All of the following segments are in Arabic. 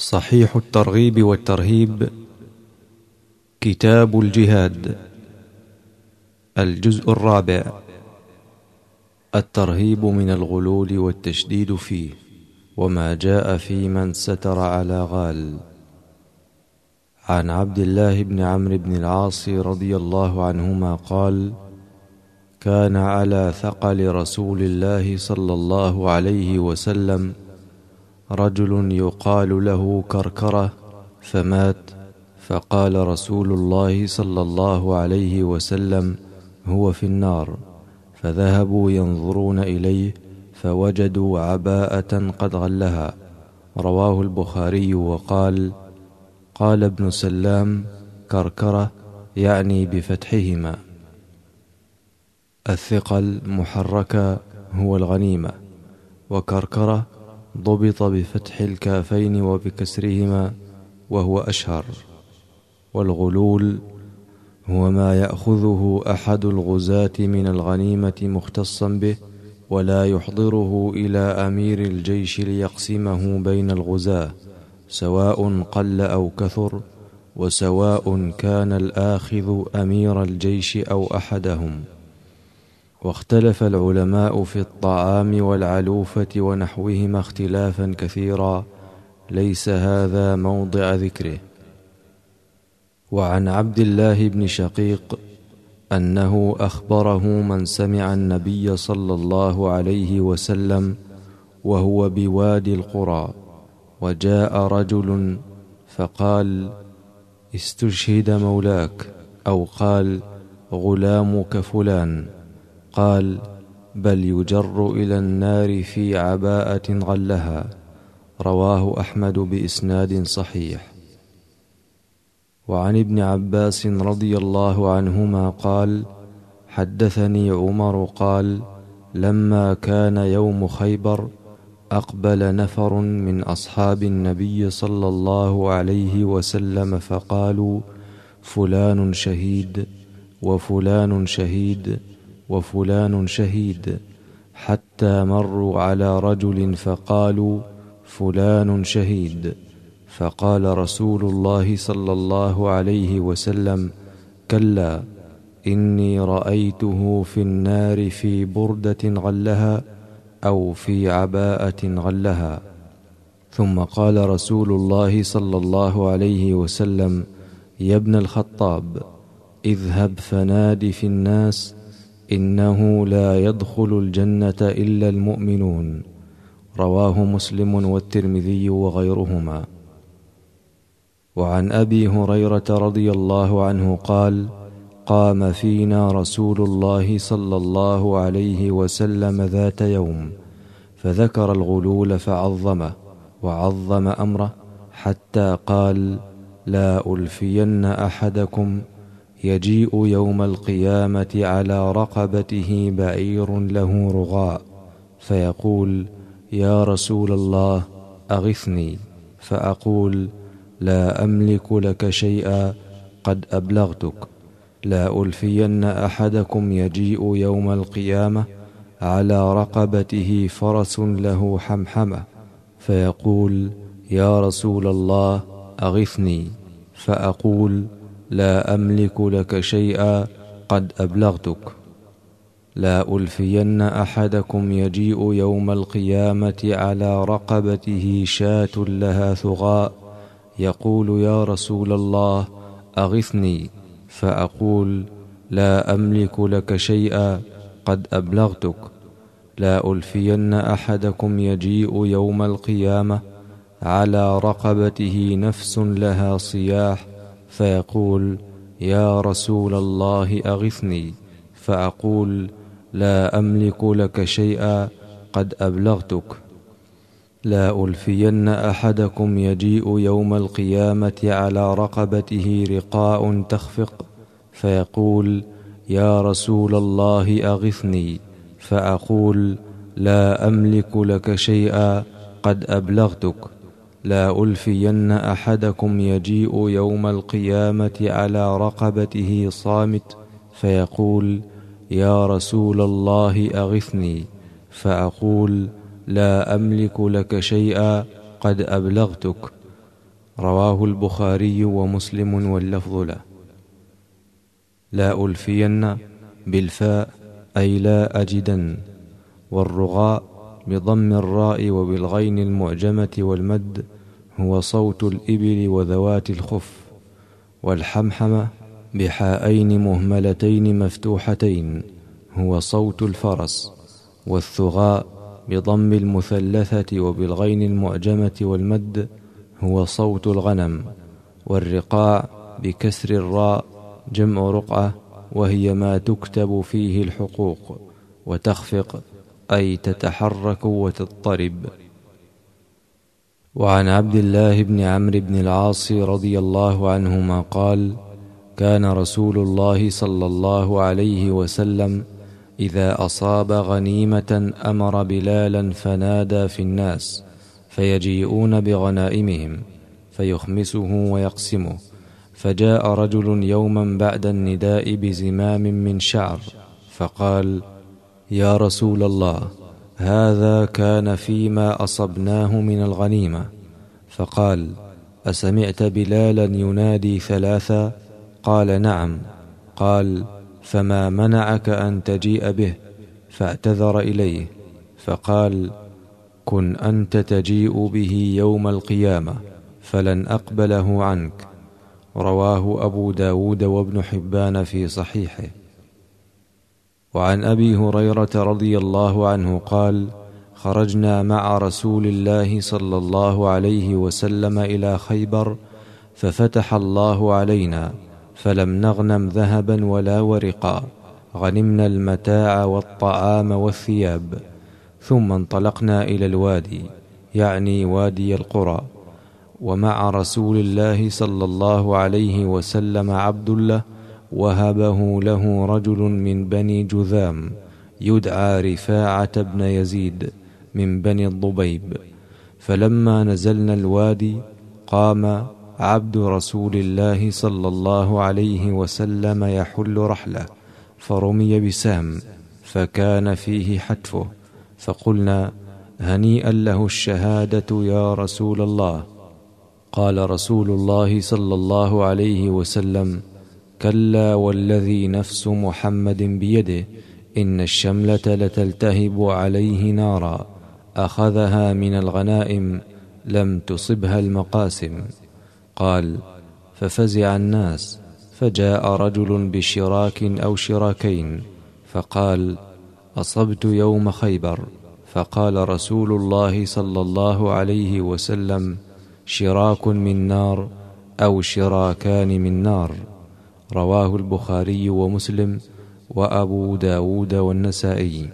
صحيح الترغيب والترهيب، كتاب الجهاد، الجزء الرابع. الترهيب من الغلول والتشديد فيه، وما جاء في من ستر على غال. عن عبد الله بن عمرو بن العاص رضي الله عنهما قال: كان على ثقل رسول الله صلى الله عليه وسلم رجل يقال له كركرة فمات، فقال رسول الله صلى الله عليه وسلم: هو في النار. فذهبوا ينظرون إليه فوجدوا عباءة قد غلها. رواه البخاري. وقال: قال ابن سلام: كركرة يعني بفتحهما. الثقل محركة هو الغنيمة، وكركرة ضبط بفتح الكافين وبكسرهما وهو أشهر. والغلول هو ما يأخذه أحد الغزاة من الغنيمة مختصا به، ولا يحضره إلى أمير الجيش ليقسمه بين الغزاة، سواء قل أو كثر، وسواء كان الآخذ أمير الجيش أو أحدهم. واختلف العلماء في الطعام والعلوفة ونحوهما اختلافا كثيرا، ليس هذا موضع ذكره. وعن عبد الله بن شقيق أنه أخبره من سمع النبي صلى الله عليه وسلم وهو بوادي القرى، وجاء رجل فقال: استشهد مولاك، أو قال: غلامك فلان. قال: بل يجر إلى النار في عباءة غلها. رواه أحمد بإسناد صحيح. وعن ابن عباس رضي الله عنهما قال: حدثني عمر قال: لما كان يوم خيبر أقبل نفر من أصحاب النبي صلى الله عليه وسلم فقالوا: فلان شهيد، وفلان شهيد، وفلان شهيد، حتى مروا على رجل فقالوا: فلان شهيد. فقال رسول الله صلى الله عليه وسلم: كلا، إني رأيته في النار في بردة غلها، أو في عباءة غلها. ثم قال رسول الله صلى الله عليه وسلم: يا ابن الخطاب، اذهب فناد في الناس إنه لا يدخل الجنة إلا المؤمنون. رواه مسلم والترمذي وغيرهما. وعن أبي هريرة رضي الله عنه قال: قام فينا رسول الله صلى الله عليه وسلم ذات يوم فذكر الغلول فعظمه، وعظم أمره، حتى قال: لا ألفين أحدكم يجيء يوم القيامة على رقبته بعير له رغاء، فيقول: يا رسول الله أغثني، فأقول: لا أملك لك شيئا، قد أبلغتك. لا ألفين أحدكم يجيء يوم القيامة على رقبته فرس له حمحمة، فيقول: يا رسول الله أغثني، فأقول: لا أملك لك شيئا، قد أبلغتك. لا ألفين أحدكم يجيء يوم القيامة على رقبته شاة لها ثغاء، يقول: يا رسول الله أغثني، فأقول: لا أملك لك شيئا، قد أبلغتك. لا ألفين أحدكم يجيء يوم القيامة على رقبته نفس لها صياح، فيقول: يا رسول الله أغثني، فأقول: لا أملك لك شيئا، قد أبلغتك. لا ألفين أحدكم يجيء يوم القيامة على رقبته رقاء تخفق، فيقول: يا رسول الله أغثني، فأقول: لا أملك لك شيئا، قد أبلغتك. لا ألفين أحدكم يجيء يوم القيامة على رقبته صامت، فيقول: يا رسول الله أغثني، فأقول: لا أملك لك شيئا، قد أبلغتك. رواه البخاري ومسلم واللفظ له. لا ألفين بالفاء أي لا أجدن، والرغاء بضم الراء وبالغين المعجمة والمد هو صوت الإبل وذوات الخف، والحمحمة بحاءين مهملتين مفتوحتين هو صوت الفرس، والثغاء بضم المثلثة وبالغين المعجمة والمد هو صوت الغنم، والرقاع بكسر الراء جمع رقعة، وهي ما تكتب فيه الحقوق، وتخفق أي تتحرك وتضطرب. وعن عبد الله بن عمرو بن العاص رضي الله عنهما قال: كان رسول الله صلى الله عليه وسلم إذا أصاب غنيمة أمر بلالا فنادى في الناس فيجيئون بغنائمهم فيخمسه ويقسمه، فجاء رجل يوما بعد النداء بزمام من شعر فقال: يا رسول الله، هذا كان فيما أصبناه من الغنيمة. فقال: أسمعت بلالا ينادي ثلاثا؟ قال: نعم. قال: فما منعك أن تجيء به؟ فاعتذر إليه، فقال: كن أنت تجيء به يوم القيامة فلن أقبله عنك. رواه أبو داود وابن حبان في صحيحه. وعن أبي هريرة رضي الله عنه قال: خرجنا مع رسول الله صلى الله عليه وسلم إلى خيبر، ففتح الله علينا فلم نغنم ذهبا ولا ورقا، غنمنا المتاع والطعام والثياب. ثم انطلقنا إلى الوادي، يعني وادي القرى، ومع رسول الله صلى الله عليه وسلم عبد له وهبه له رجل من بني جذام يدعى رفاعة بن يزيد من بني الضبيب. فلما نزلنا الوادي قام عبد رسول الله صلى الله عليه وسلم يحل رحله، فرمي بسهم فكان فيه حتفه، فقلنا: هنيئا له الشهادة يا رسول الله. قال رسول الله صلى الله عليه وسلم: كلا والذي نفس محمد بيده، إن الشملة لتلتهب عليه نارا، أخذها من الغنائم لم تصبها المقاسم. قال: ففزع الناس، فجاء رجل بشراك أو شراكين فقال: أصبت يوم خيبر. فقال رسول الله صلى الله عليه وسلم: شراك من نار أو شراكان من نار. رواه البخاري ومسلم وأبو داود والنسائي.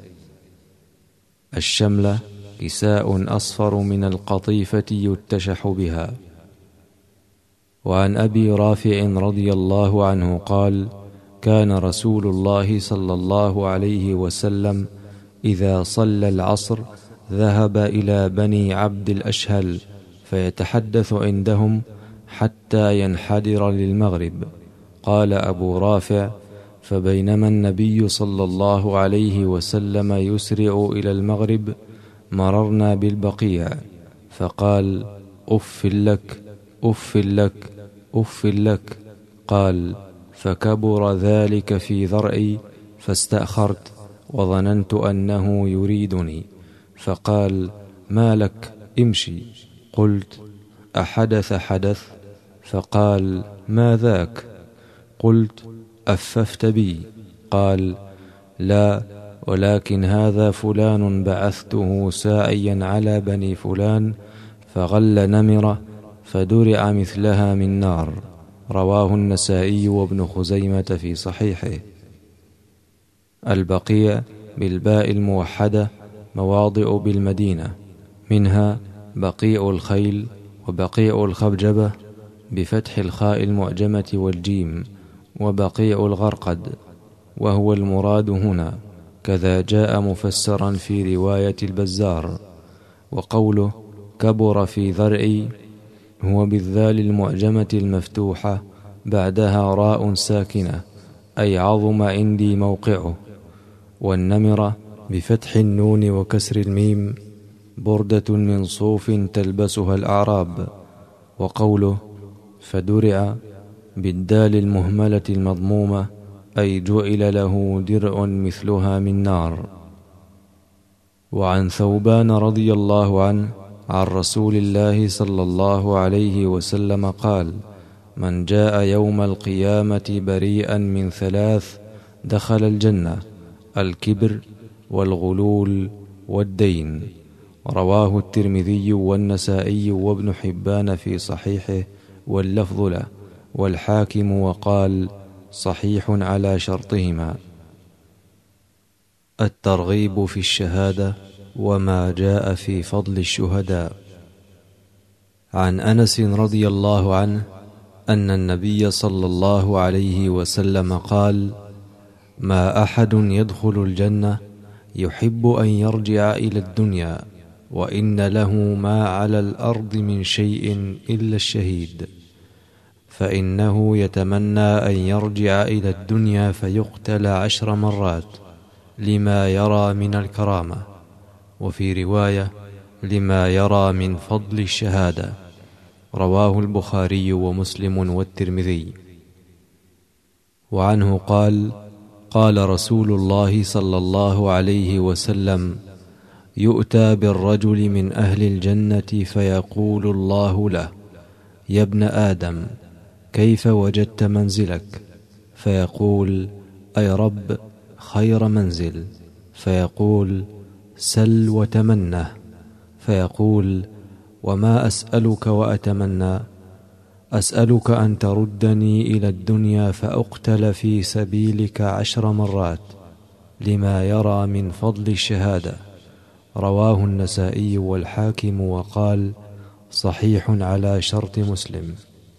الشملة كساء أصفر من القطيفة يتشح بها. وعن أبي رافع رضي الله عنه قال: كان رسول الله صلى الله عليه وسلم إذا صلى العصر ذهب إلى بني عبد الأشهل فيتحدث عندهم حتى ينحدر للمغرب. قال أبو رافع: فبينما النبي صلى الله عليه وسلم يسرع إلى المغرب مررنا بالبقيع، فقال: أف لك، أف لك، أف لك. قال: فكبر ذلك في ذرعي فاستأخرت وظننت أنه يريدني، فقال: ما لك؟ امشي. قلت: أحدث حدث؟ فقال: ما ذاك؟ قلت: أففت بي؟ قال: لا، ولكن هذا فلان بعثته ساعيا على بني فلان فغل نمرة فدرع مثلها من نار. رواه النسائي وابن خزيمة في صحيحه. البقيع بالباء الموحدة مواضع بالمدينة، منها بقيع الخيل وبقيع الخبجبة بفتح الخاء المعجمة والجيم، وبقيع الغرقد، وهو المراد هنا، كذا جاء مفسرا في رواية البزار. وقوله كبر في ذرعي هو بالذال المعجمة المفتوحة بعدها راء ساكنة، أي عظم عندي موقعه. والنمرة بفتح النون وكسر الميم بردة من صوف تلبسها الأعراب. وقوله فدرع بالدال المهملة المضمومة أي جعل له درع مثلها من نار. وعن ثوبان رضي الله عنه عن رسول الله صلى الله عليه وسلم قال: من جاء يوم القيامة بريئا من ثلاث دخل الجنة: الكبر والغلول والدين. رواه الترمذي والنسائي وابن حبان في صحيحه واللفظ له، والحاكم وقال: صحيح على شرطهما. الترغيب في الشهادة وما جاء في فضل الشهداء. عن أنس رضي الله عنه أن النبي صلى الله عليه وسلم قال: ما أحد يدخل الجنة يحب أن يرجع إلى الدنيا وإن له ما على الأرض من شيء إلا الشهيد، فإنه يتمنى أن يرجع إلى الدنيا فيقتل 10 مرات لما يرى من الكرامة، وفي رواية لما يرى من فضل الشهادة. رواه البخاري ومسلم والترمذي. وعنه قال: قال رسول الله صلى الله عليه وسلم: يؤتى بالرجل من أهل الجنة فيقول الله له: يا ابن آدم كيف وجدت منزلك؟ فيقول: أي رب خير منزل. فيقول: سل وتمنه. فيقول: وما أسألك وأتمنى؟ أسألك أن تردني إلى الدنيا فأقتل في سبيلك 10 مرات لما يرى من فضل الشهادة. رواه النسائي والحاكم وقال: صحيح على شرط مسلم.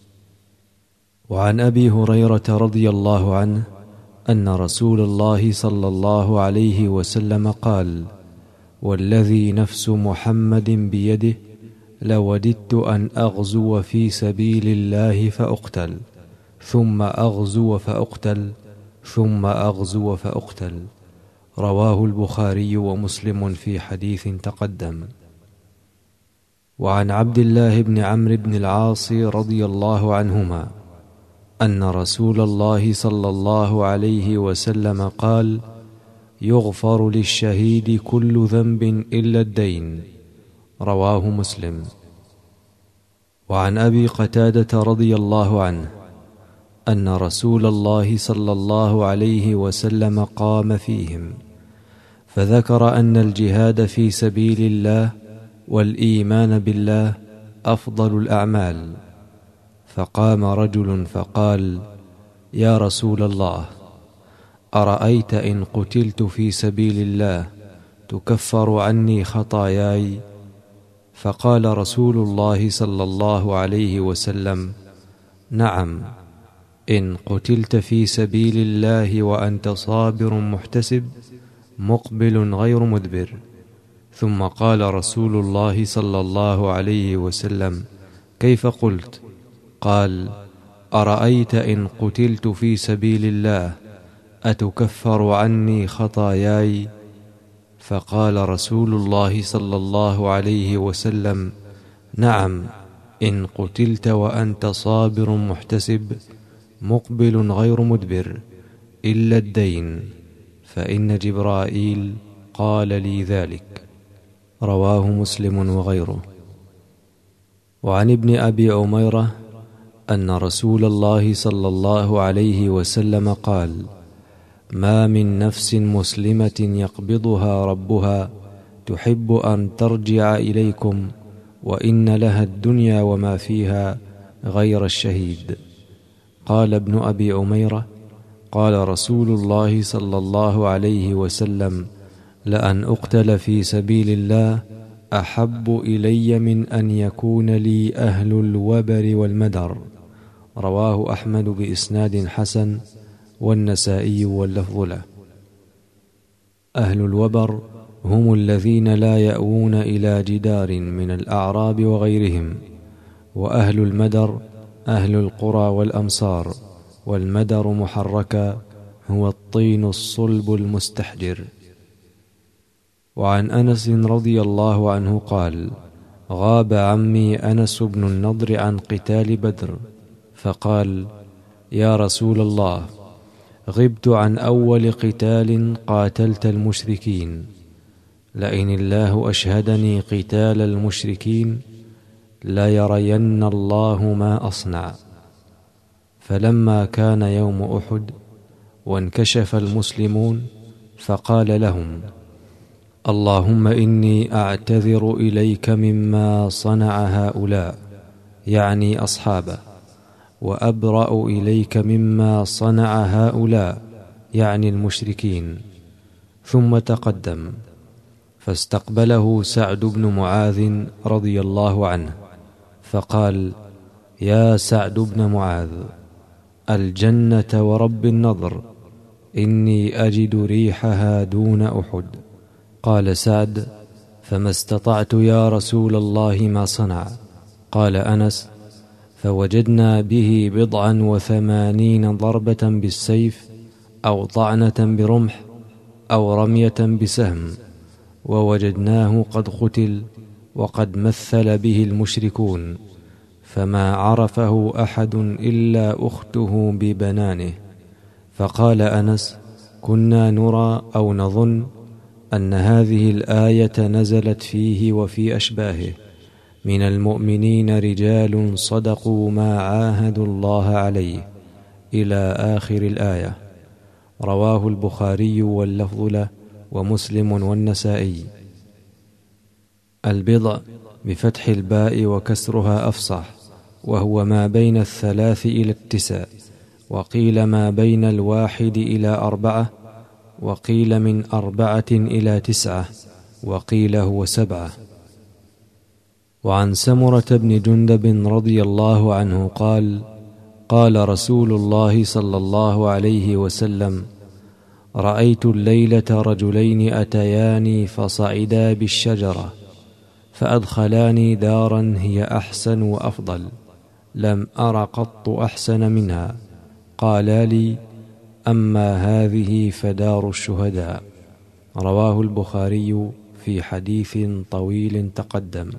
وعن أبي هريرة رضي الله عنه أن رسول الله صلى الله عليه وسلم قال: والذي نفس محمد بيده لوددت أن أغزو في سبيل الله فأقتل، ثم أغزو فأقتل، ثم أغزو فأقتل. رواه البخاري ومسلم في حديث تقدم. وعن عبد الله بن عمرو بن العاص رضي الله عنهما أن رسول الله صلى الله عليه وسلم قال: يغفر للشهيد كل ذنب إلا الدين. رواه مسلم. وعن أبي قتادة رضي الله عنه أن رسول الله صلى الله عليه وسلم قام فيهم فذكر أن الجهاد في سبيل الله والإيمان بالله أفضل الأعمال، فقام رجل فقال: يا رسول الله، أرأيت إن قتلت في سبيل الله تكفر عني خطاياي؟ فقال رسول الله صلى الله عليه وسلم: نعم، إن قتلت في سبيل الله وأنت صابر محتسب مقبل غير مدبر. ثم قال رسول الله صلى الله عليه وسلم: كيف قلت؟ قال: أرأيت إن قتلت في سبيل الله أتكفر عني خطاياي؟ فقال رسول الله صلى الله عليه وسلم: نعم، إن قتلت وأنت صابر محتسب مقبل غير مدبر إلا الدين، فإن جبرائيل قال لي ذلك. رواه مسلم وغيره. وعن ابن أبي عميرة أن رسول الله صلى الله عليه وسلم قال: ما من نفس مسلمة يقبضها ربها تحب أن ترجع إليكم وإن لها الدنيا وما فيها غير الشهيد. قال ابن أبي عميرة: قال رسول الله صلى الله عليه وسلم: لأن أقتل في سبيل الله أحب إلي من أن يكون لي أهل الوبر والمدر. رواه أحمد بإسناد حسن والنسائي واللفظ له. أهل الوبر هم الذين لا يأوون إلى جدار من الأعراب وغيرهم، وأهل المدر أهل القرى والأمصار، والمدر محركا هو الطين الصلب المستحجر. وعن أنس رضي الله عنه قال: غاب عمي أنس بن النضر عن قتال بدر، فقال: يا رسول الله، غبت عن أول قتال قاتلت المشركين، لئن الله أشهدني قتال المشركين ليرين الله ما أصنع. فلما كان يوم أحد وانكشف المسلمون فقال لهم: اللهم إني أعتذر إليك مما صنع هؤلاء، يعني أصحابه، وأبرأ إليك مما صنع هؤلاء، يعني المشركين. ثم تقدم فاستقبله سعد بن معاذ رضي الله عنه فقال: يا سعد بن معاذ، الجنة ورب النضر، إني أجد ريحها دون أحد. قال سعد: فما استطعت يا رسول الله ما صنع. قال أنس: فوجدنا به 87 ضربة بالسيف، أو طعنة برمح، أو رمية بسهم، ووجدناه قد قتل وقد مثل به المشركون، فما عرفه أحد إلا أخته ببنانه. فقال أنس: كنا نرى أو نظن أن هذه الآية نزلت فيه وفي أشباهه: من المؤمنين رجال صدقوا ما عاهدوا الله عليه، إلى آخر الآية. رواه البخاري واللفظ له، ومسلم والنسائي. البضع بفتح الباء وكسرها أفصح، وهو ما بين 3 إلى 9، وقيل ما بين 1 إلى 4، وقيل من 4 إلى 9، وقيل هو 7. وعن سمرة بن جندب رضي الله عنه قال: قال رسول الله صلى الله عليه وسلم: رأيت الليلة رجلين أتياني فصعدا بالشجرة فأدخلاني دارا هي أحسن وأفضل، لم أر قط أحسن منها. قالا لي: أما هذه فدار الشهداء. رواه البخاري في حديث طويل تقدم.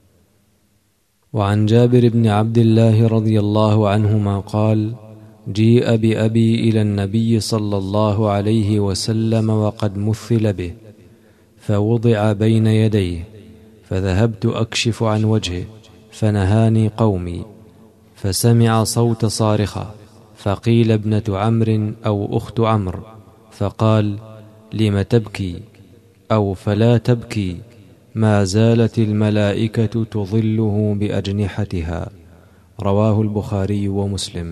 وعن جابر بن عبد الله رضي الله عنهما قال: جيء بأبي إلى النبي صلى الله عليه وسلم وقد مثل به، فوضع بين يديه، فذهبت أكشف عن وجهه، فنهاني قومي، فسمع صوت صارخة، فقيل: ابنة عمرو أو أخت عمرو، فقال: لم تبكي؟ أو فلا تبكي، ما زالت الملائكة تظله بأجنحتها. رواه البخاري ومسلم.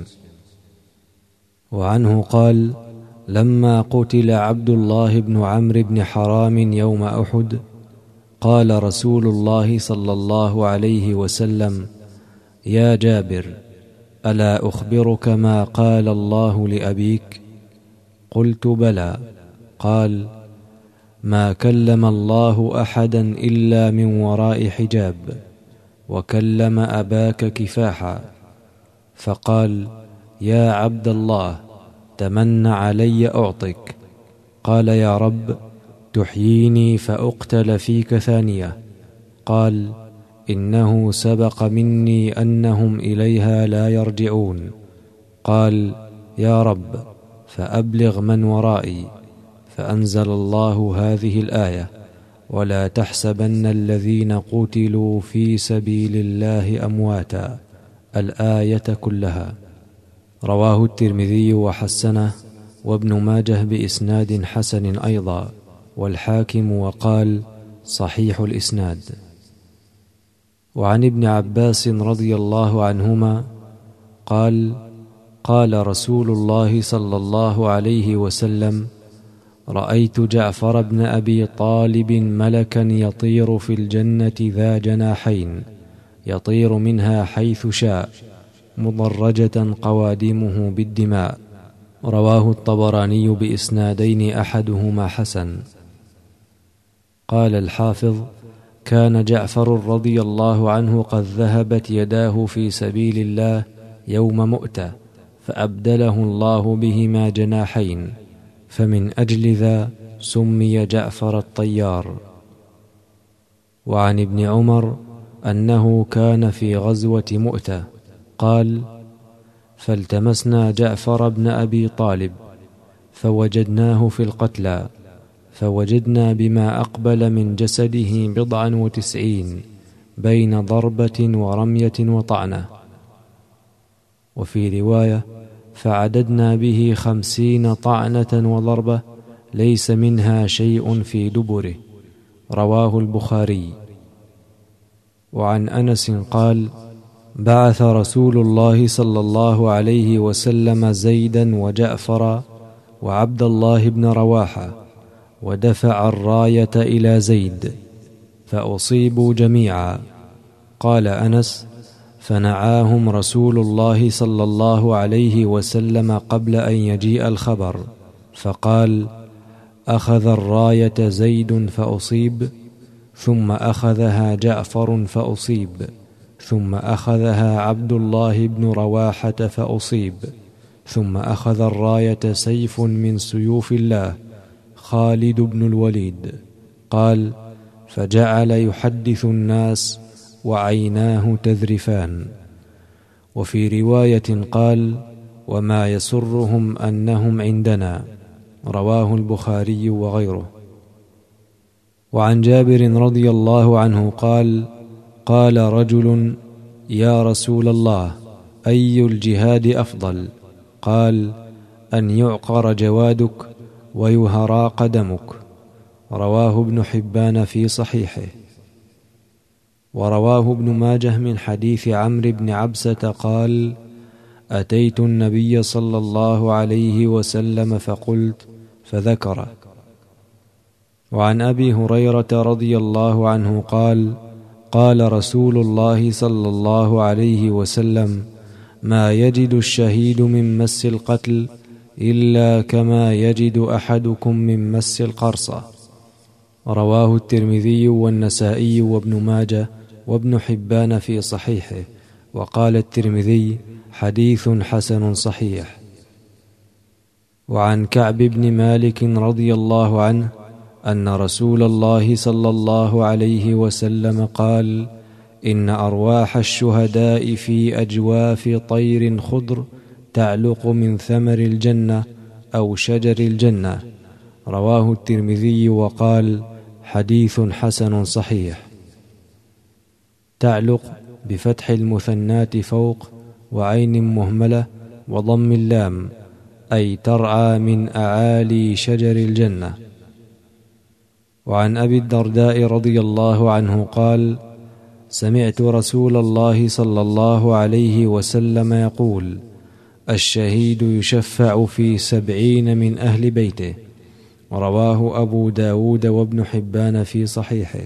وعنه قال: لما قتل عبد الله بن عمرو بن حرام يوم أحد، قال رسول الله صلى الله عليه وسلم: يا جابر، ألا أخبرك ما قال الله لأبيك؟ قلت: بلى. قال: ما كلم الله أحدا إلا من وراء حجاب، وكلم أباك كفاحا. فقال: يا عبد الله، تمن علي أعطك. قال: يا رب، تحييني فأقتل فيك ثانية. قال: إنه سبق مني أنهم إليها لا يرجعون. قال: يا رب، فأبلغ من ورائي. فأنزل الله هذه الآية: ولا تحسبن الذين قتلوا في سبيل الله أمواتا، الآية كلها. رواه الترمذي وحسنه، وابن ماجه بإسناد حسن أيضا، والحاكم وقال: صحيح الإسناد. وعن ابن عباس رضي الله عنهما قال: قال رسول الله صلى الله عليه وسلم: رأيت جعفر بن أبي طالب ملكا يطير في الجنة ذا جناحين، يطير منها حيث شاء، مضرجة قوادمه بالدماء. رواه الطبراني بإسنادين أحدهما حسن. قال الحافظ: كان جعفر رضي الله عنه قد ذهبت يداه في سبيل الله يوم مؤتة، فأبدله الله بهما جناحين، فمن أجل ذا سمي جعفر الطيار. وعن ابن عمر أنه كان في غزوة مؤتة قال: فالتمسنا جعفر بن أبي طالب فوجدناه في القتلى، فوجدنا بما أقبل من جسده 90 بين ضربة ورمية وطعنة. وفي رواية: فعددنا به 50 طعنة وضربة ليس منها شيء في دبره. رواه البخاري. وعن أنس قال: بعث رسول الله صلى الله عليه وسلم زيدا وجعفر وعبد الله بن رواحة، ودفع الراية إلى زيد فأصيبوا جميعا. قال أنس: فنعاهم رسول الله صلى الله عليه وسلم قبل أن يجيء الخبر، فقال: أخذ الراية زيد فأصيب، ثم أخذها جعفر فأصيب، ثم أخذها عبد الله بن رواحة فأصيب، ثم أخذ الراية سيف من سيوف الله خالد بن الوليد. قال: فجعل يحدث الناس وعيناه تذرفان. وفي رواية قال: وما يسرهم أنهم عندنا. رواه البخاري وغيره. وعن جابر رضي الله عنه قال: قال رجل: يا رسول الله، أي الجهاد أفضل؟ قال: أن يعقر جوادك ويهرى قدمك. رواه ابن حبان في صحيحه. ورواه ابن ماجه من حديث عمرو بن عبسة قال: أتيت النبي صلى الله عليه وسلم فقلت، فذكره. وعن أبي هريرة رضي الله عنه قال: قال رسول الله صلى الله عليه وسلم: ما يجد الشهيد من مس القتل إلا كما يجد أحدكم من مس القرصة. رواه الترمذي والنسائي وابن ماجه وابن حبان في صحيحه. وقال الترمذي: حديث حسن صحيح. وعن كعب بن مالك رضي الله عنه أن رسول الله صلى الله عليه وسلم قال: إن أرواح الشهداء في أجواف طير خضر تعلق من ثمر الجنة أو شجر الجنة. رواه الترمذي وقال: حديث حسن صحيح. تعلق بفتح المثنات فوق وعين مهملة وضم اللام، أي ترعى من أعالي شجر الجنة. وعن أبي الدرداء رضي الله عنه قال: سمعت رسول الله صلى الله عليه وسلم يقول: الشهيد يشفع في 70 من أهل بيته. رواه أبو داود وابن حبان في صحيحه.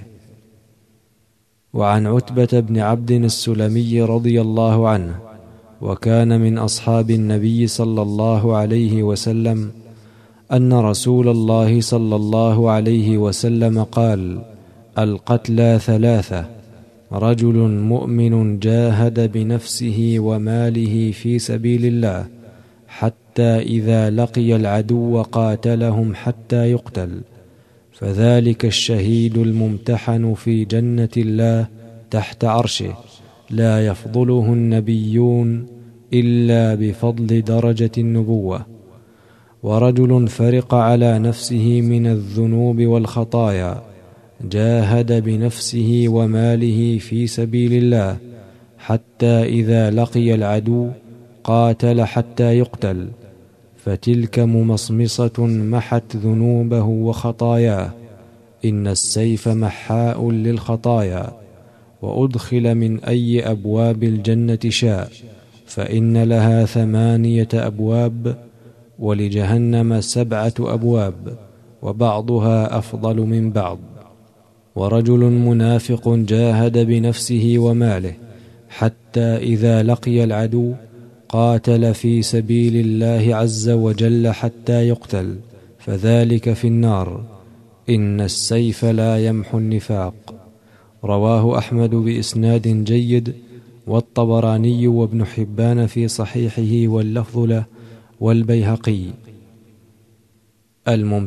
وعن عتبة بن عبد السلمي رضي الله عنه، وكان من أصحاب النبي صلى الله عليه وسلم، أن رسول الله صلى الله عليه وسلم قال: القتلى 3: رجل مؤمن جاهد بنفسه وماله في سبيل الله حتى إذا لقي العدو قاتلهم حتى يقتل، فذلك الشهيد الممتحن في جنة الله تحت عرشه، لا يفضله النبيون إلا بفضل درجة النبوة. ورجل فرق على نفسه من الذنوب والخطايا، جاهد بنفسه وماله في سبيل الله حتى إذا لقي العدو قاتل حتى يقتل، فتلك ممصمصة محت ذنوبه وخطاياه. إن السيف محاء للخطايا، وأدخل من أي أبواب الجنة شاء، فإن لها 8 أبواب، ولجهنم 7 أبواب، وبعضها أفضل من بعض. ورجل منافق جاهد بنفسه وماله حتى إذا لقي العدو قاتل في سبيل الله عز وجل حتى يقتل، فذلك في النار. إن السيف لا يمحو النفاق. رواه أحمد بإسناد جيد، والطبراني وابن حبان في صحيحه واللفظ له، والبيهقي.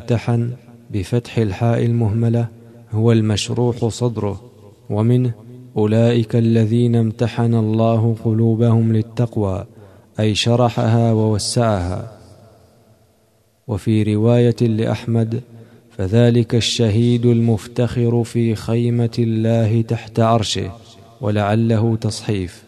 الممتحن بفتح الحاء المهملة هو المشروح صدره، ومنه أولئك الذين امتحن الله قلوبهم للتقوى، أي شرحها ووسعها. وفي رواية لأحمد: فذلك الشهيد المفتخر في خيمة الله تحت عرشه، ولعله تصحيف.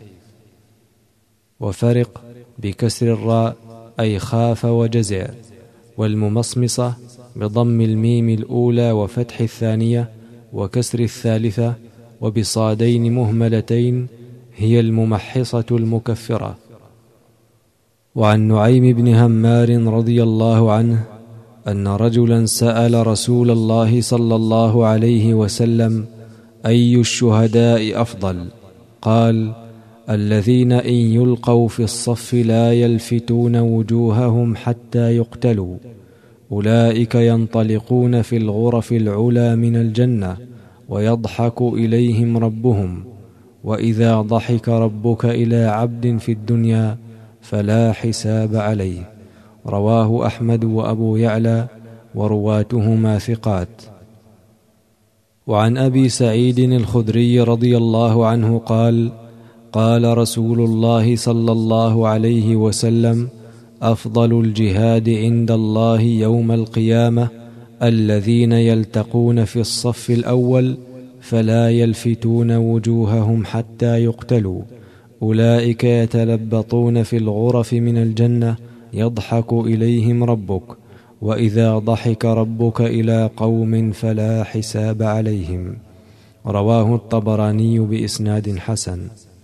وفرق بكسر الراء، أي خاف وجزع. والممصمصة بضم الميم الأولى وفتح الثانية وكسر الثالثة وبصادين مهملتين، هي الممحصة المكفرة. وعن نعيم بن همار رضي الله عنه أن رجلا سأل رسول الله صلى الله عليه وسلم: أي الشهداء أفضل؟ قال: الذين إن يلقوا في الصف لا يلفتون وجوههم حتى يقتلوا، أولئك ينطلقون في الغرف العلى من الجنة ويضحك إليهم ربهم، وإذا ضحك ربك إلى عبد في الدنيا فلا حساب عليه. رواه أحمد وأبو يعلى، ورواتهما ثقات. وعن أبي سعيد الخدري رضي الله عنه قال: قال رسول الله صلى الله عليه وسلم: أفضل الجهاد عند الله يوم القيامة الذين يلتقون في الصف الأول فلا يلفتون وجوههم حتى يقتلوا، أولئك يتلبطون في الغرف من الجنة يضحك إليهم ربك، وإذا ضحك ربك إلى قوم فلا حساب عليهم. رواه الطبراني بإسناد حسن.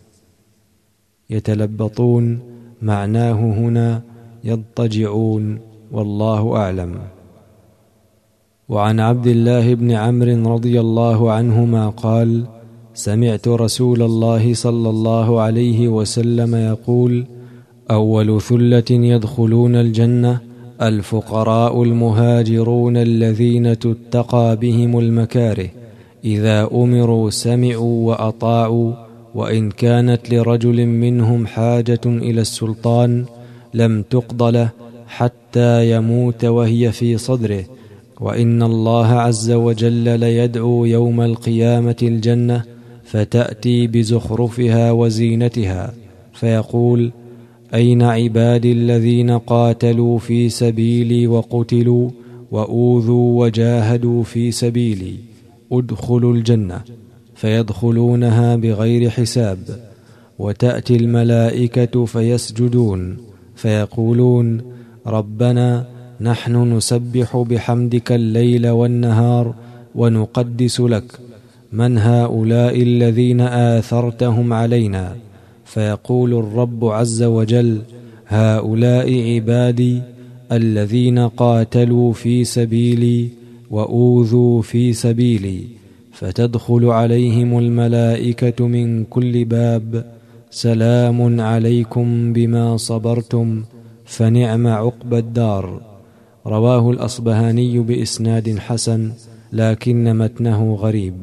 يتلبطون معناه هنا يضطجعون، والله أعلم. وعن عبد الله بن عمرو رضي الله عنهما قال: سمعت رسول الله صلى الله عليه وسلم يقول: أول ثلة يدخلون الجنة الفقراء المهاجرون الذين تتقى بهم المكاره، إذا أمروا سمعوا وأطاعوا، وإن كانت لرجل منهم حاجة إلى السلطان لم تقض له حتى يموت وهي في صدره، وإن الله عز وجل ليدعو يوم القيامة الجنة فتأتي بزخرفها وزينتها فيقول: أين عبادي الذين قاتلوا في سبيلي وقتلوا وأوذوا وجاهدوا في سبيلي؟ ادخلوا الجنة، فيدخلونها بغير حساب. وتأتي الملائكة فيسجدون فيقولون: ربنا نحن نسبح بحمدك الليل والنهار ونقدس لك، من هؤلاء الذين آثرتهم علينا؟ فيقول الرب عز وجل: هؤلاء عبادي الذين قاتلوا في سبيلي وأوذوا في سبيلي. فتدخل عليهم الملائكة من كل باب: سلام عليكم بما صبرتم فنعم عقبى الدار. رواه الأصبهاني بإسناد حسن، لكن متنه غريب.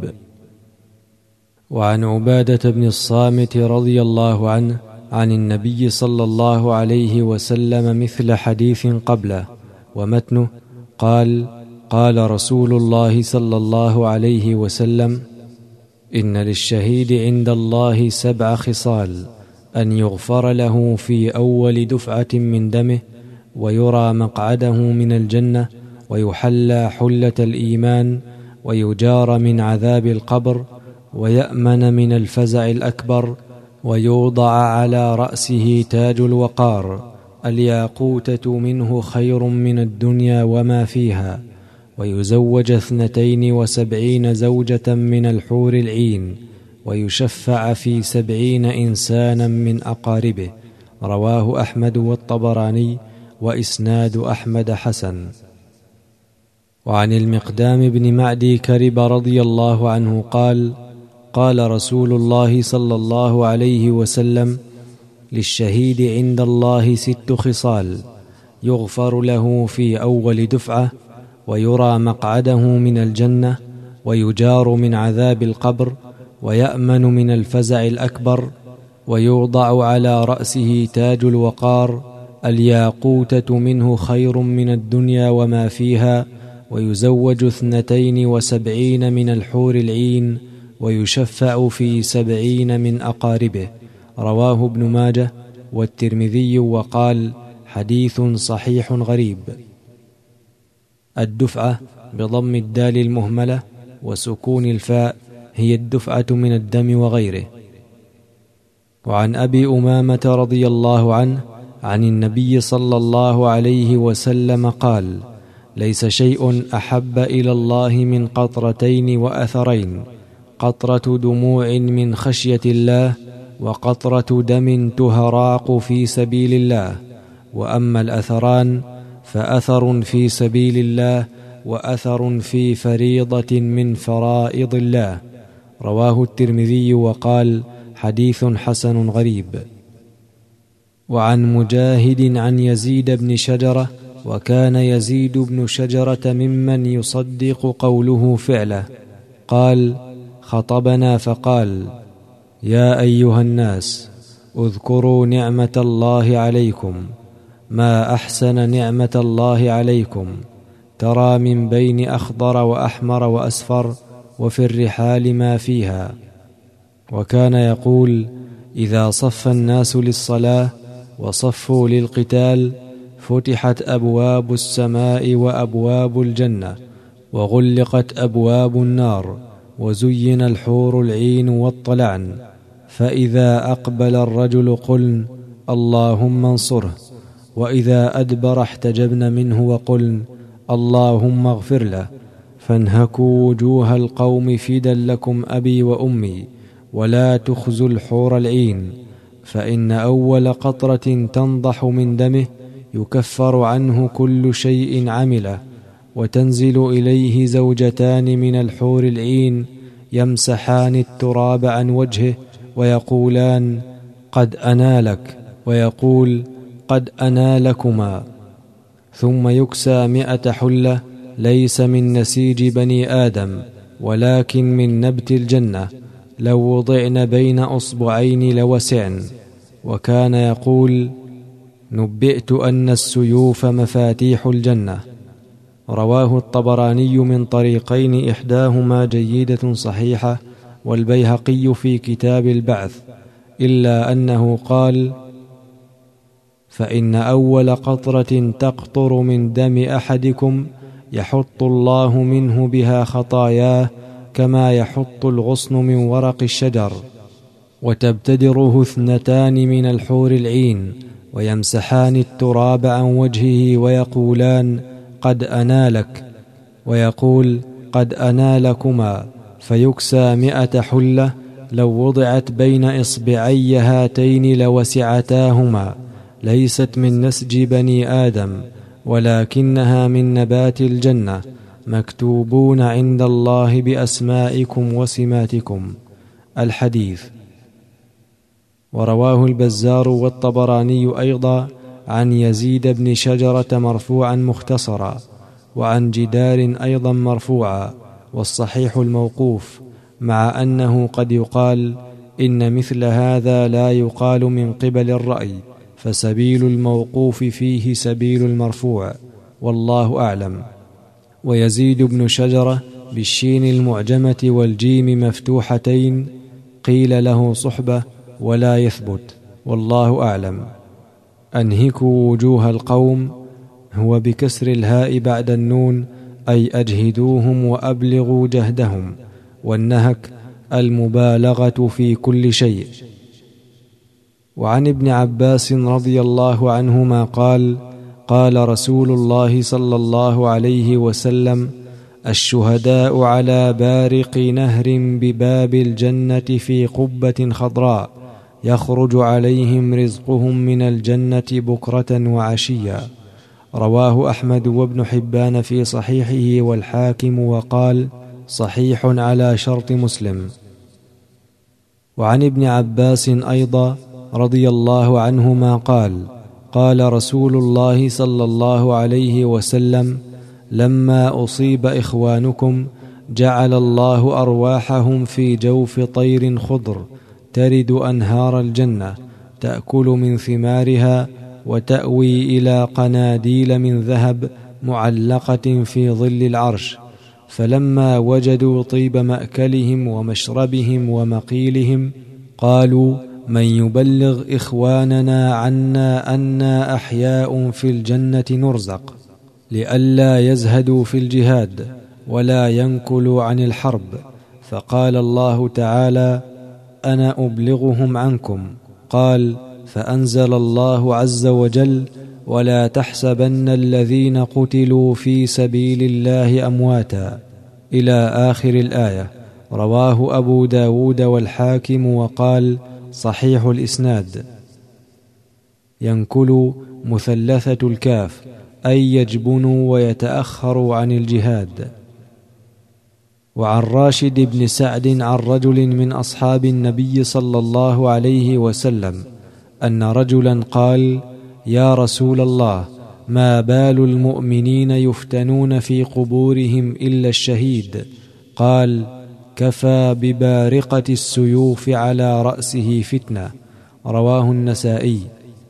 وعن عبادة بن الصامت رضي الله عنه عن النبي صلى الله عليه وسلم مثل حديث قبله، ومتنه: قال: قال رسول الله صلى الله عليه وسلم: إن للشهيد عند الله 7 خصال: أن يغفر له في أول دفعة من دمه، ويرى مقعده من الجنة، ويحلى حلة الإيمان، ويجار من عذاب القبر، ويأمن من الفزع الأكبر، ويوضع على رأسه تاج الوقار، الياقوتة منه خير من الدنيا وما فيها، ويزوج 72 زوجة من الحور العين، ويشفع في 70 إنسانا من أقاربه. رواه أحمد والطبراني، وإسناد أحمد حسن. وعن المقدام بن معدي كرب رضي الله عنه قال: قال رسول الله صلى الله عليه وسلم: للشهيد عند الله 6 خصال: يغفر له في أول دفعة، ويرى مقعده من الجنة، ويجار من عذاب القبر، ويأمن من الفزع الأكبر، ويوضع على رأسه تاج الوقار، الياقوتة منه خير من الدنيا وما فيها، ويزوج 72 من الحور العين، ويشفع في 70 من أقاربه. رواه ابن ماجه والترمذي وقال حديث صحيح غريب. الدفعة بضم الدال المهملة وسكون الفاء هي الدفعة من الدم وغيره. وعن أبي أمامة رضي الله عنه عن النبي صلى الله عليه وسلم قال: ليس شيء أحب إلى الله من قطرتين وأثرين: قطرة دموع من خشية الله، وقطرة دم تهراق في سبيل الله. وأما الأثران فأثر في سبيل الله وأثر في فريضة من فرائض الله. رواه الترمذي وقال حديث حسن غريب. وعن مجاهد عن يزيد بن شجرة، وكان يزيد بن شجرة ممن يصدق قوله فعله، قال: خطبنا فقال: يا أيها الناس، اذكروا نعمة الله عليكم، ما أحسن نعمة الله عليكم، ترى من بين أخضر وأحمر وأسفر، وفي الرحال ما فيها. وكان يقول: إذا صف الناس للصلاة وصفوا للقتال فتحت أبواب السماء وأبواب الجنة، وغلقت أبواب النار، وزين الحور العين والطلعن، فإذا أقبل الرجل قلن: اللهم انصره، وإذا أدبر احتجبن منه وقلن: اللهم اغفر له. فانهكوا وجوه القوم فدا لكم أبي وأمي، ولا تخزوا الحور العين، فإن أول قطرة تنضح من دمه يكفر عنه كل شيء عمله، وتنزل إليه زوجتان من الحور العين يمسحان التراب عن وجهه ويقولان: قد أنالك، ويقول: قد أنالكما. ثم يكسى 100 حلة ليس من نسيج بني آدم ولكن من نبت الجنة، لو وضعن بين أصبعين لوسعن. وكان يقول: نبئت أن السيوف مفاتيح الجنة. رواه الطبراني من طريقين، إحداهما جيدة صحيحة، والبيهقي في كتاب البعث، إلا أنه قال: فإن أول قطرة تقطر من دم أحدكم يحط الله منه بها خطاياه كما يحط الغصن من ورق الشجر، وتبتدره 2 من الحور العين ويمسحان التراب عن وجهه ويقولان: قد أنالك، ويقول: قد أنالكما، فيكسى 100 حلة لو وضعت بين إصبعي هاتين لوسعتاهما، ليست من نسج بني آدم ولكنها من نبات الجنة، مكتوبون عند الله بأسمائكم وسماتكم. الحديث. ورواه البزار والطبراني أيضا عن يزيد بن شجرة مرفوعا مختصرا، وعن جدار أيضا مرفوعا، والصحيح الموقوف، مع أنه قد يقال إن مثل هذا لا يقال من قبل الرأي، فسبيل الموقوف فيه سبيل المرفوع، والله أعلم. ويزيد بن شجرة بالشين المعجمة والجيم مفتوحتين قيل له صحبة ولا يثبت، والله أعلم. أنهكوا وجوه القوم هو بكسر الهاء بعد النون، أي أجهدوهم وأبلغوا جهدهم، والنهك المبالغة في كل شيء. وعن ابن عباس رضي الله عنهما قال: قال رسول الله صلى الله عليه وسلم: الشهداء على بارق نهر بباب الجنة في قبة خضراء، يخرج عليهم رزقهم من الجنة بكرة وعشيا. رواه أحمد وابن حبان في صحيحه والحاكم، وقال: صحيح على شرط مسلم. وعن ابن عباس أيضا رضي الله عنهما قال: قال رسول الله صلى الله عليه وسلم: لما أصيب إخوانكم جعل الله أرواحهم في جوف طير خضر ترد أنهار الجنة، تأكل من ثمارها وتأوي إلى قناديل من ذهب معلقة في ظل العرش، فلما وجدوا طيب مأكلهم ومشربهم ومقيلهم قالوا: من يبلغ إخواننا عنا أنا أحياء في الجنة نرزق، لئلا يزهدوا في الجهاد ولا ينكلوا عن الحرب. فقال الله تعالى: أنا أبلغهم عنكم. قال: فأنزل الله عز وجل: ولا تحسبن الذين قتلوا في سبيل الله أمواتا، إلى آخر الآية. رواه أبو داود والحاكم وقال: صحيح الإسناد. ينكل مثلثة الكاف، أي يجبنوا ويتأخروا عن الجهاد. وعن راشد بن سعد عن رجل من أصحاب النبي صلى الله عليه وسلم أن رجلا قال: يا رسول الله، ما بال المؤمنين يفتنون في قبورهم إلا الشهيد؟ قال: كفى ببارقة السيوف على رأسه فتنة. رواه النسائي.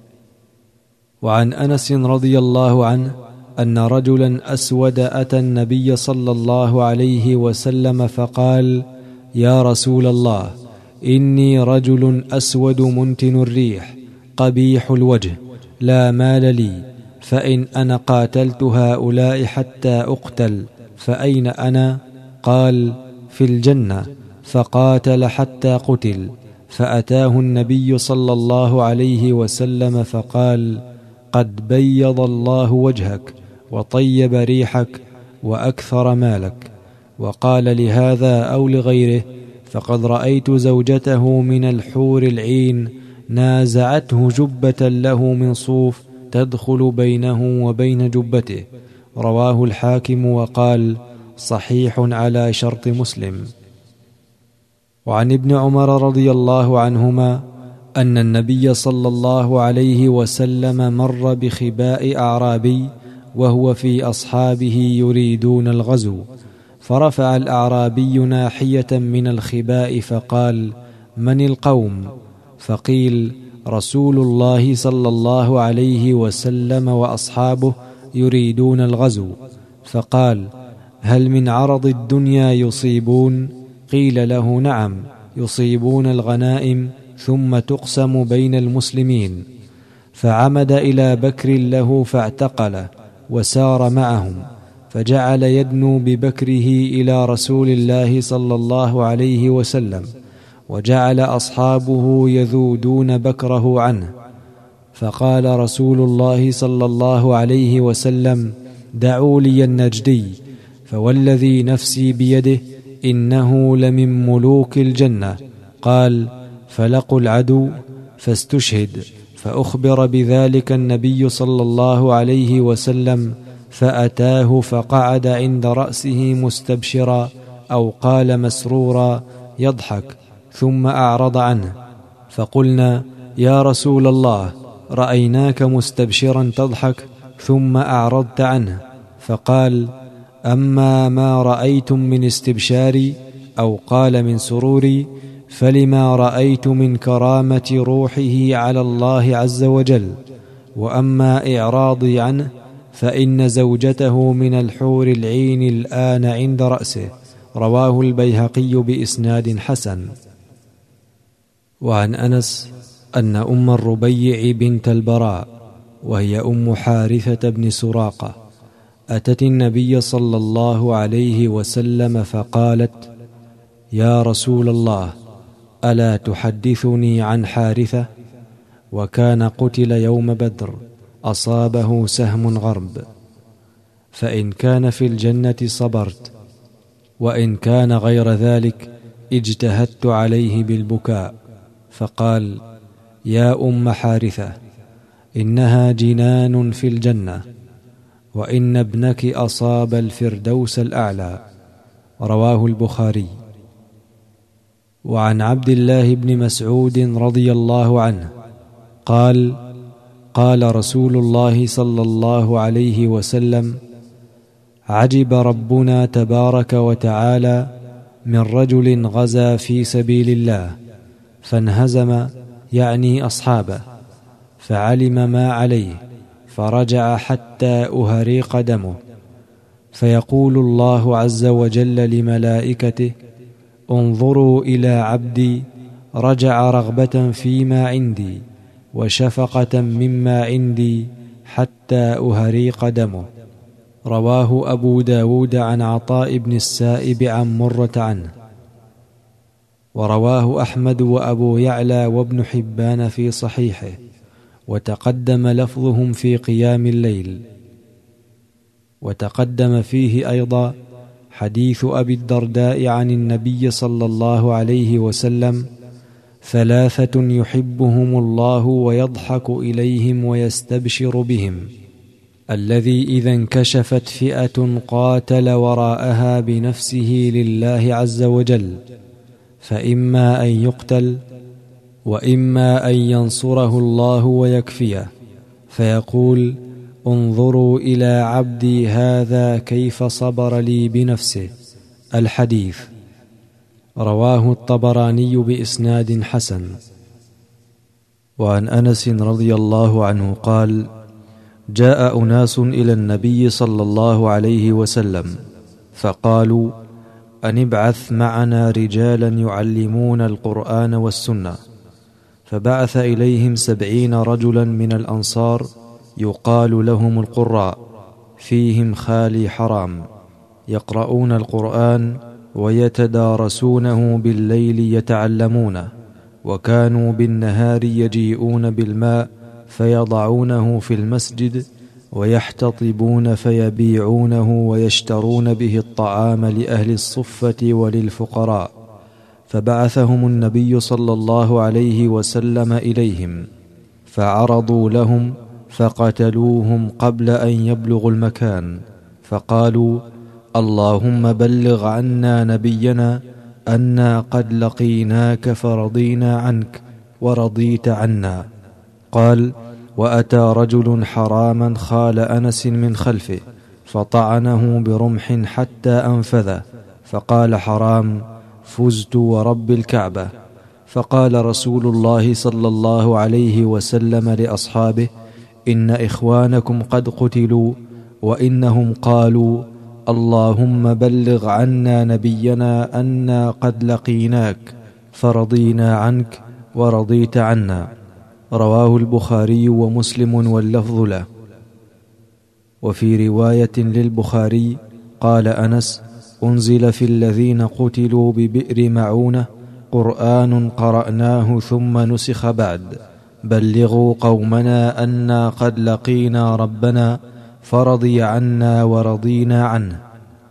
وعن أنس رضي الله عنه أن رجلا أسود أتى النبي صلى الله عليه وسلم فقال: يا رسول الله، إني رجل أسود منتن الريح قبيح الوجه، لا مال لي، فإن أنا قاتلت هؤلاء حتى أقتل فأين أنا؟ قال: في الجنة. فقاتل حتى قتل، فأتاه النبي صلى الله عليه وسلم فقال: قد بيض الله وجهك وطيب ريحك وأكثر مالك. وقال لهذا أو لغيره: فقد رأيت زوجته من الحور العين نازعته جبة له من صوف تدخل بينه وبين جبته. رواه الحاكم وقال: صحيح على شرط مسلم. وعن ابن عمر رضي الله عنهما أن النبي صلى الله عليه وسلم مر بخباء أعرابي وهو في أصحابه يريدون الغزو، فرفع الأعرابي ناحية من الخباء فقال: من القوم؟ فقيل: رسول الله صلى الله عليه وسلم وأصحابه يريدون الغزو. فقال: هل من عرض الدنيا يصيبون؟ قيل له: نعم، يصيبون الغنائم ثم تقسم بين المسلمين. فعمد إلى بكر له فاعتقله وسار معهم، فجعل يدنو ببكره إلى رسول الله صلى الله عليه وسلم، وجعل أصحابه يذودون بكره عنه. فقال رسول الله صلى الله عليه وسلم: دعوا لي النجدي، فوالذي نفسي بيده إنه لمن ملوك الجنة. قال: فلقوا العدو فاستشهد، فأخبر بذلك النبي صلى الله عليه وسلم، فأتاه فقعد عند رأسه مستبشرا، أو قال مسرورا يضحك، ثم أعرض عنه. فقلنا: يا رسول الله، رأيناك مستبشرا تضحك ثم أعرضت عنه. فقال: أما ما رأيتم من استبشاري، أو قال من سروري، فلما رأيت من كرامة روحه على الله عز وجل. وأما إعراضي عنه فإن زوجته من الحور العين الآن عند رأسه. رواه البيهقي بإسناد حسن. وعن أنس أن أم الربيع بنت البراء، وهي أم حارثة بن سراقة، أتت النبي صلى الله عليه وسلم فقالت: يا رسول الله، ألا تحدثني عن حارثة؟ وكان قتل يوم بدر، أصابه سهم غرب، فإن كان في الجنة صبرت، وإن كان غير ذلك اجتهدت عليه بالبكاء. فقال: يا أم حارثة، إنها جنان في الجنة، وإن ابنك أصاب الفردوس الأعلى. رواه البخاري. وعن عبد الله بن مسعود رضي الله عنه قال: قال رسول الله صلى الله عليه وسلم: عجب ربنا تبارك وتعالى من رجل غزا في سبيل الله فانهزم، يعني أصحابه، فعلم ما عليه، فرجع حتى أهريق دمه، فيقول الله عز وجل لملائكته: انظروا إلى عبدي رجع رغبة فيما عندي وشفقة مما عندي حتى أهريق دمه. رواه أبو داود عن عطاء بن السائب عن مرة عنه. ورواه أحمد وأبو يعلى وابن حبان في صحيحه، وتقدم لفظهم في قيام الليل. وتقدم فيه أيضا حديث أبي الدرداء عن النبي صلى الله عليه وسلم: 3 يحبهم الله ويضحك إليهم ويستبشر بهم: الذي إذا انكشفت فئة قاتل وراءها بنفسه لله عز وجل، فإما أن يقتل وإما أن ينصره الله ويكفيه، فيقول: انظروا إلى عبدي هذا كيف صبر لي بنفسه. الحديث. رواه الطبراني بإسناد حسن. وعن أنس رضي الله عنه قال: جاء أناس إلى النبي صلى الله عليه وسلم فقالوا: أن ابعث معنا رجالا يعلمون القرآن والسنة. فبعث إليهم 70 رجلا من الأنصار يقال لهم القراء، فيهم خالي حرام، يقرؤون القرآن ويتدارسونه بالليل يتعلمونه، وكانوا بالنهار يجيئون بالماء فيضعونه في المسجد ويحتطبون فيبيعونه ويشترون به الطعام لأهل الصفة وللفقراء. فبعثهم النبي صلى الله عليه وسلم إليهم فعرضوا لهم فقتلوهم قبل أن يبلغوا المكان، فقالوا: اللهم بلغ عنا نبينا أنا قد لقيناك فرضينا عنك ورضيت عنا. قال: وأتى رجل حراما خال أنس من خلفه فطعنه برمح حتى أنفذه، فقال حرام: فزت ورب الكعبة. فقال رسول الله صلى الله عليه وسلم لأصحابه: إن إخوانكم قد قتلوا، وإنهم قالوا: اللهم بلغ عنا نبينا أنا قد لقيناك فرضينا عنك ورضيت عنا. رواه البخاري ومسلم واللفظ له. وفي رواية للبخاري قال أنس: أنزل في الذين قتلوا ببئر معونة قرآن قرأناه ثم نسخ بعد: بلغوا قومنا أنا قد لقينا ربنا فرضي عنا ورضينا عنه.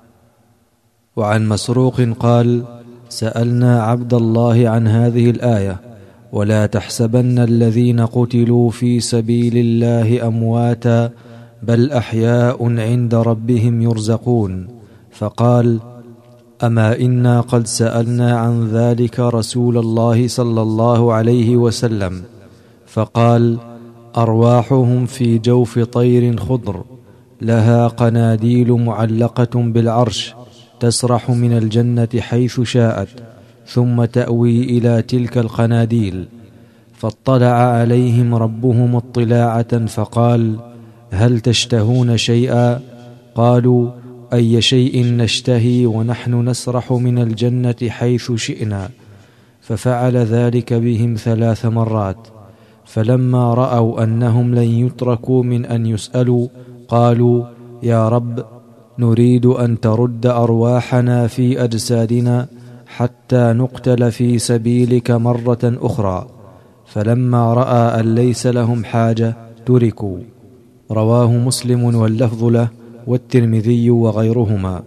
وعن مسروق قال: سألنا عبد الله عن هذه الآية: ولا تحسبن الذين قتلوا في سبيل الله أمواتا بل أحياء عند ربهم يرزقون. فقال: أما إنا قد سألنا عن ذلك رسول الله صلى الله عليه وسلم، فقال: أرواحهم في جوف طير خضر لها قناديل معلقة بالعرش تسرح من الجنة حيث شاءت ثم تأوي إلى تلك القناديل. فاطلع عليهم ربهم اطلاعة فقال: هل تشتهون شيئا؟ قالوا: أي شيء نشتهي ونحن نسرح من الجنة حيث شئنا. ففعل ذلك بهم 3 مرات، فلما رأوا أنهم لن يتركوا من أن يسألوا قالوا: يا رب، نريد أن ترد أرواحنا في أجسادنا حتى نقتل في سبيلك مرة أخرى. فلما رأى أن ليس لهم حاجة تركوا. رواه مسلم واللفظ له والترمذي وغيرهما.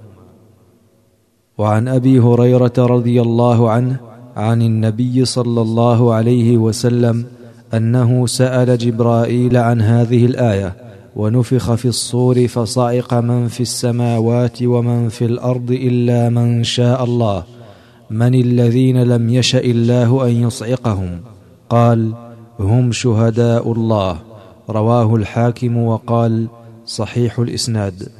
وعن أبي هريرة رضي الله عنه عن النبي صلى الله عليه وسلم أنه سأل جبرائيل عن هذه الآية: ونفخ في الصور فصعق من في السماوات ومن في الأرض إلا من شاء الله، من الذين لم يشأ الله أن يصعقهم؟ قال: هم شهداء الله. رواه الحاكم وقال: صحيح الإسناد.